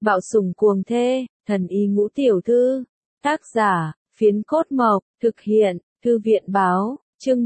Bạo sủng cuồng thê, thần y ngũ tiểu thư. Tác giả, Phiến Cốt Mộc, thực hiện, Thư viện báo, chương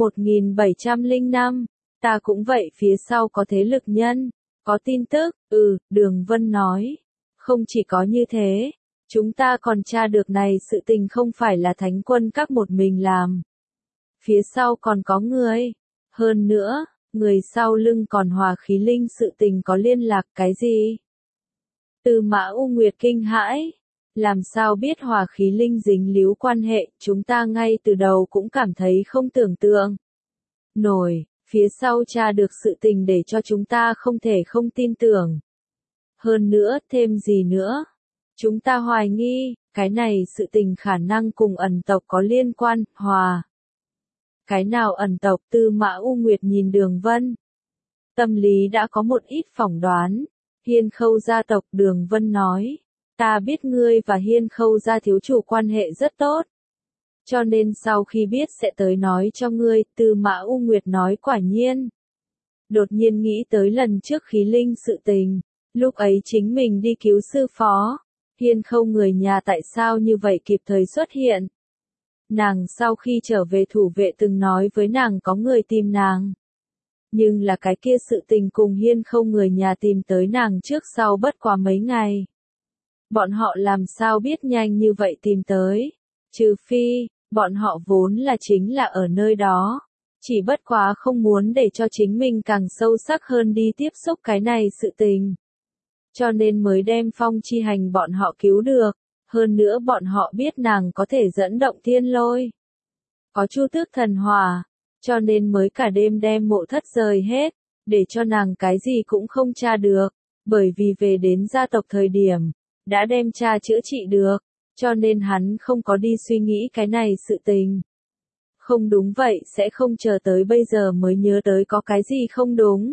1705. Ta cũng vậy, phía sau có thế lực nhân, có tin tức, Đường Vân nói. Không chỉ có như thế, chúng ta còn tra được này sự tình không phải là Thánh Quân Các một mình làm. Phía sau còn có người. Hơn nữa, người sau lưng còn Hòa Khí Linh sự tình có liên lạc cái gì? Tư Mã U Nguyệt kinh hãi. Làm sao biết Hòa Khí Linh dính líu quan hệ, chúng ta ngay từ đầu cũng cảm thấy không tưởng tượng nổi, phía sau tra được sự tình để cho chúng ta không thể không tin tưởng. Hơn nữa, thêm gì nữa? Chúng ta hoài nghi, cái này sự tình khả năng cùng ẩn tộc có liên quan, Cái nào ẩn tộc? Tư Mã U Nguyệt nhìn Đường Vân. Tâm lý đã có một ít phỏng đoán. Hiên Khâu gia tộc, Đường Vân nói. Ta biết ngươi và Hiên Khâu gia thiếu chủ quan hệ rất tốt. Cho nên sau khi biết sẽ tới nói cho ngươi, Tư Mã U Nguyệt nói quả nhiên. Đột nhiên nghĩ tới lần trước Khí Linh sự tình. Lúc ấy chính mình đi cứu sư phó. Hiên Khâu người nhà tại sao như vậy kịp thời xuất hiện? Nàng sau khi trở về thủ vệ từng nói với nàng có người tìm nàng. Nhưng là cái kia sự tình cùng Hiên Khâu người nhà tìm tới nàng trước sau bất quá mấy ngày. Bọn họ làm sao biết nhanh như vậy tìm tới? Trừ phi, bọn họ vốn là chính là ở nơi đó. Chỉ bất quá không muốn để cho chính mình càng sâu sắc hơn đi tiếp xúc cái này sự tình. Cho nên mới đem Phong Chi Hành bọn họ cứu được. Hơn nữa bọn họ biết nàng có thể dẫn động thiên lôi. Có Chu Tước thần hỏa. Cho nên mới cả đêm đem Mộ Thất rời hết. Để cho nàng cái gì cũng không tra được. Bởi vì về đến gia tộc thời điểm. Đã đem cha chữa trị được. Cho nên hắn không có đi suy nghĩ cái này sự tình. Không đúng vậy sẽ không chờ tới bây giờ mới nhớ tới có cái gì không đúng.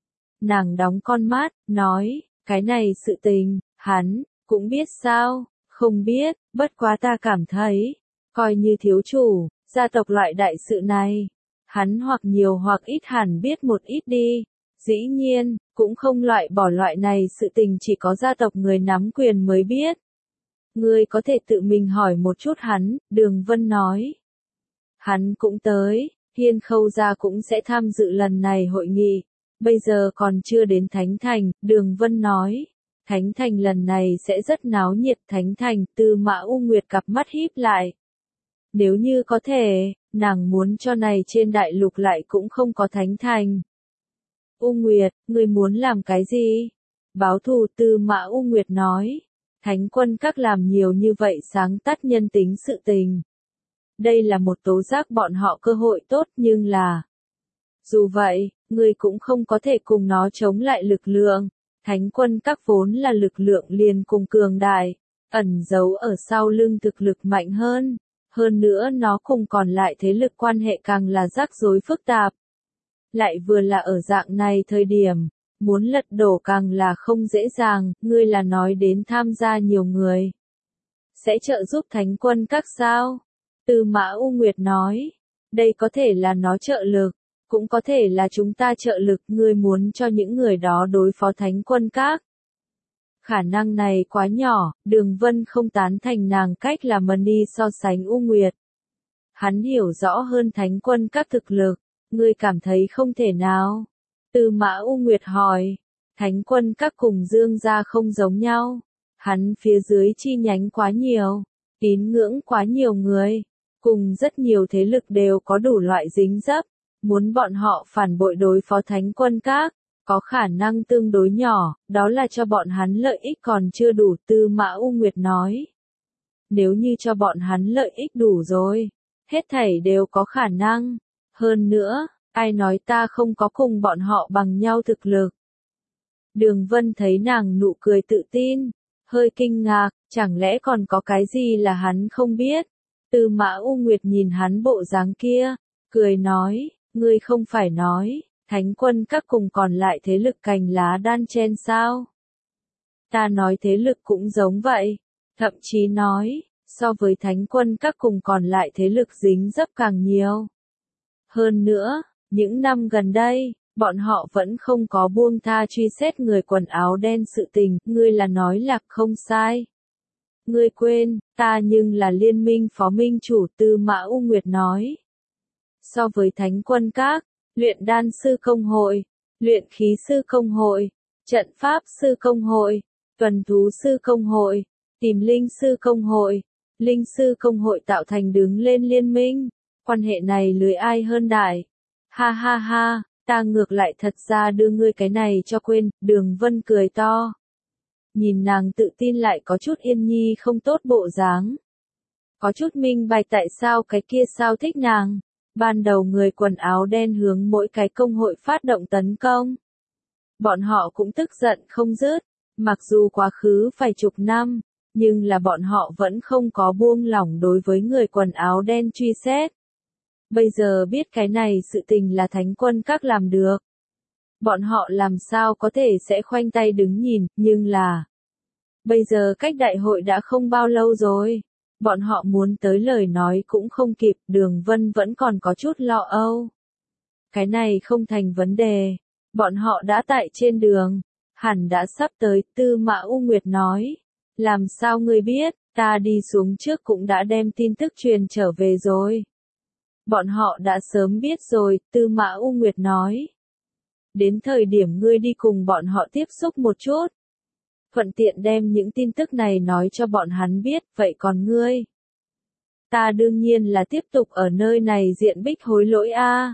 Nàng đóng con mắt, nói, cái này sự tình, hắn, cũng biết sao, không biết, bất quá ta cảm thấy, coi như thiếu chủ, gia tộc loại đại sự này, hắn hoặc nhiều hoặc ít hẳn biết một ít đi, dĩ nhiên, cũng không loại bỏ loại này sự tình chỉ có gia tộc người nắm quyền mới biết. Ngươi có thể tự mình hỏi một chút hắn, Đường Vân nói. Hắn cũng tới, Hiên Khâu gia cũng sẽ tham dự lần này hội nghị. Bây giờ còn chưa đến Thánh Thành, Đường Vân nói. Thánh Thành lần này sẽ rất náo nhiệt. Thánh Thành, Tư Mã U Nguyệt cặp mắt híp lại. Nếu như có thể, nàng muốn cho này trên đại lục lại cũng không có Thánh Thành. U Nguyệt, ngươi muốn làm cái gì? Báo thù, Tư Mã U Nguyệt nói. Thánh Quân Các làm nhiều như vậy sáng tắt nhân tính sự tình. Đây là một tố giác bọn họ cơ hội tốt nhưng là. Dù vậy, ngươi cũng không có thể cùng nó chống lại lực lượng. Thánh Quân Các vốn là lực lượng liền cùng cường đại. Ẩn giấu ở sau lưng thực lực mạnh hơn. Hơn nữa nó cùng còn lại thế lực quan hệ càng là rắc rối phức tạp. Lại vừa là ở dạng này thời điểm. Muốn lật đổ càng là không dễ dàng, ngươi là nói đến tham gia nhiều người. Sẽ trợ giúp Thánh Quân Các sao? Tư Mã U Nguyệt nói. Đây có thể là nó trợ lực, cũng có thể là chúng ta trợ lực, ngươi muốn cho những người đó đối phó Thánh Quân Các. Khả năng này quá nhỏ, Đường Vân không tán thành nàng cách là Mani so sánh U Nguyệt. Hắn hiểu rõ hơn Thánh Quân Các thực lực, ngươi cảm thấy không thể nào. Tư Mã U Nguyệt hỏi, Thánh Quân Các cùng Dương gia không giống nhau, hắn phía dưới chi nhánh quá nhiều, tín ngưỡng quá nhiều người, cùng rất nhiều thế lực đều có đủ loại dính dấp, muốn bọn họ phản bội đối phó Thánh Quân Các, có khả năng tương đối nhỏ, đó là cho bọn hắn lợi ích còn chưa đủ, Tư Mã U Nguyệt nói. Nếu như cho bọn hắn lợi ích đủ rồi, hết thảy đều có khả năng, hơn nữa. Ai nói ta không có cùng bọn họ bằng nhau thực lực. Đường Vân thấy nàng nụ cười tự tin, hơi kinh ngạc, chẳng lẽ còn có cái gì là hắn không biết. Tư Mã U Nguyệt nhìn hắn bộ dáng kia, cười nói, ngươi không phải nói, Thánh Quân Các cùng còn lại thế lực cành lá đan chen sao. Ta nói thế lực cũng giống vậy, thậm chí nói, so với Thánh Quân Các cùng còn lại thế lực dính dấp càng nhiều. Hơn nữa, những năm gần đây, Bọn họ vẫn không có buông tha truy xét người quần áo đen sự tình, ngươi là nói lạc không sai. Ngươi quên, ta nhưng là liên minh phó minh chủ Tư Mã U Nguyệt nói. So với thánh quân các, luyện đan sư công hội, luyện khí sư công hội, trận pháp sư công hội, tuần thú sư công hội, tìm linh sư công hội, linh sư công hội tạo thành đứng lên liên minh, quan hệ này lưới ai hơn đại. Ha ha ha, ta ngược lại thật ra đưa ngươi cái này cho quên, Đường Vân cười to. Nhìn nàng tự tin lại có chút yên nhi không tốt bộ dáng. Có chút minh bạch tại sao cái kia sao thích nàng. Ban đầu người quần áo đen hướng mỗi cái công hội phát động tấn công. Bọn họ cũng tức giận không dứt, mặc dù quá khứ vài chục năm, nhưng là bọn họ vẫn không có buông lỏng đối với người quần áo đen truy xét. Bây giờ biết cái này sự tình là thánh quân các làm được. Bọn họ làm sao có thể sẽ khoanh tay đứng nhìn, nhưng là... Bây giờ cách đại hội đã không bao lâu rồi. Bọn họ muốn tới lời nói cũng không kịp, Đường Vân vẫn còn có chút lo âu. Cái này không thành vấn đề. Bọn họ đã tại trên đường. Hẳn đã sắp tới, Tư Mã U Nguyệt nói. Làm sao ngươi biết, ta đi xuống trước cũng đã đem tin tức truyền trở về rồi. Bọn họ đã sớm biết rồi, Tư Mã U Nguyệt nói. Đến thời điểm ngươi đi cùng bọn họ tiếp xúc một chút. Thuận tiện đem những tin tức này nói cho bọn hắn biết, vậy còn ngươi? Ta đương nhiên là tiếp tục ở nơi này diện bích hối lỗi a.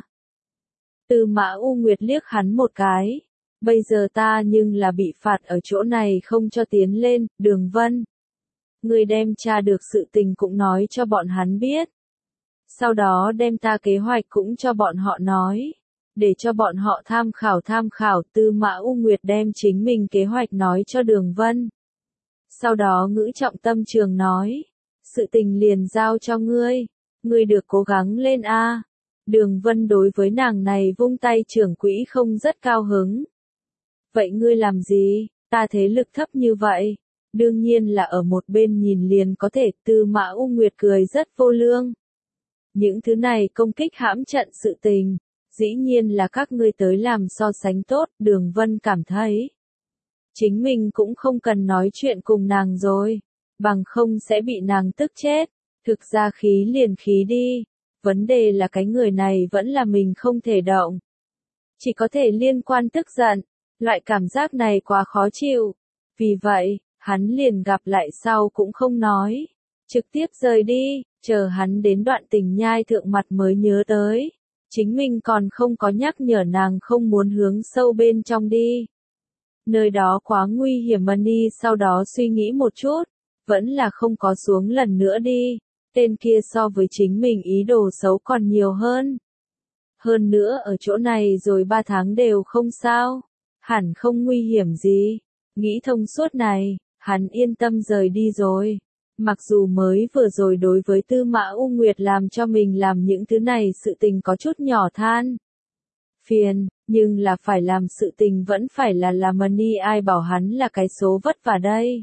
Tư Mã U Nguyệt liếc hắn một cái. Bây giờ ta nhưng là bị phạt ở chỗ này không cho tiến lên, Đường Vân. Ngươi đem tra được sự tình cũng nói cho bọn hắn biết. Sau đó đem ta kế hoạch cũng cho bọn họ nói. Để cho bọn họ tham khảo, Tư Mã U Nguyệt đem chính mình kế hoạch nói cho Đường Vân. Sau đó ngữ trọng tâm trường nói, sự tình liền giao cho ngươi được cố gắng lên a. Đường Vân đối với nàng này vung tay trưởng quỹ không rất cao hứng. Vậy ngươi làm gì, ta thế lực thấp như vậy? Đương nhiên là ở một bên nhìn liền có thể, Tư Mã U Nguyệt cười rất vô lương. Những thứ này công kích hãm trận sự tình. Dĩ nhiên là các ngươi tới làm so sánh tốt, Đường Vân cảm thấy. Chính mình cũng không cần nói chuyện cùng nàng rồi, bằng không sẽ bị nàng tức chết. Thực ra khí liền khí đi, vấn đề là cái người này vẫn là mình không thể động. Chỉ có thể liên quan tức giận, loại cảm giác này quá khó chịu. Vì vậy, hắn liền gặp lại sau cũng không nói, trực tiếp rời đi, chờ hắn đến đoạn Tình Nhai thượng mặt mới nhớ tới. Chính mình còn không có nhắc nhở nàng không muốn hướng sâu bên trong đi. Nơi đó quá nguy hiểm mà đi, sau đó suy nghĩ một chút, vẫn là không có xuống lần nữa đi. Tên kia so với chính mình ý đồ xấu còn nhiều hơn. Hơn nữa ở chỗ này rồi 3 tháng đều không sao, hẳn không nguy hiểm gì. Nghĩ thông suốt này, hắn yên tâm rời đi rồi. Mặc dù mới vừa rồi đối với Tư Mã U Nguyệt làm cho mình làm những thứ này sự tình có chút nhỏ than. Phiền, nhưng là phải làm sự tình vẫn phải là làm money, ai bảo hắn là cái số vất vả đây.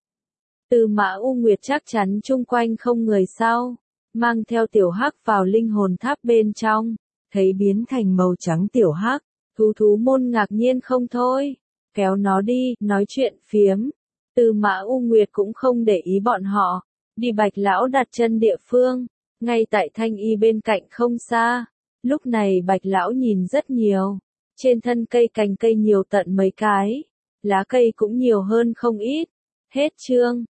Tư Mã U Nguyệt chắc chắn chung quanh không người sau, mang theo tiểu hắc vào linh hồn tháp bên trong, thấy biến thành màu trắng tiểu hắc, thú môn ngạc nhiên không thôi, kéo nó đi, nói chuyện phiếm. Tư Mã U Nguyệt cũng không để ý bọn họ, đi Bạch Lão đặt chân địa phương, ngay tại Thanh Y bên cạnh không xa. Lúc này Bạch Lão nhìn rất nhiều, trên thân cây cành cây nhiều tận mấy cái, lá cây cũng nhiều hơn không ít. Hết chương.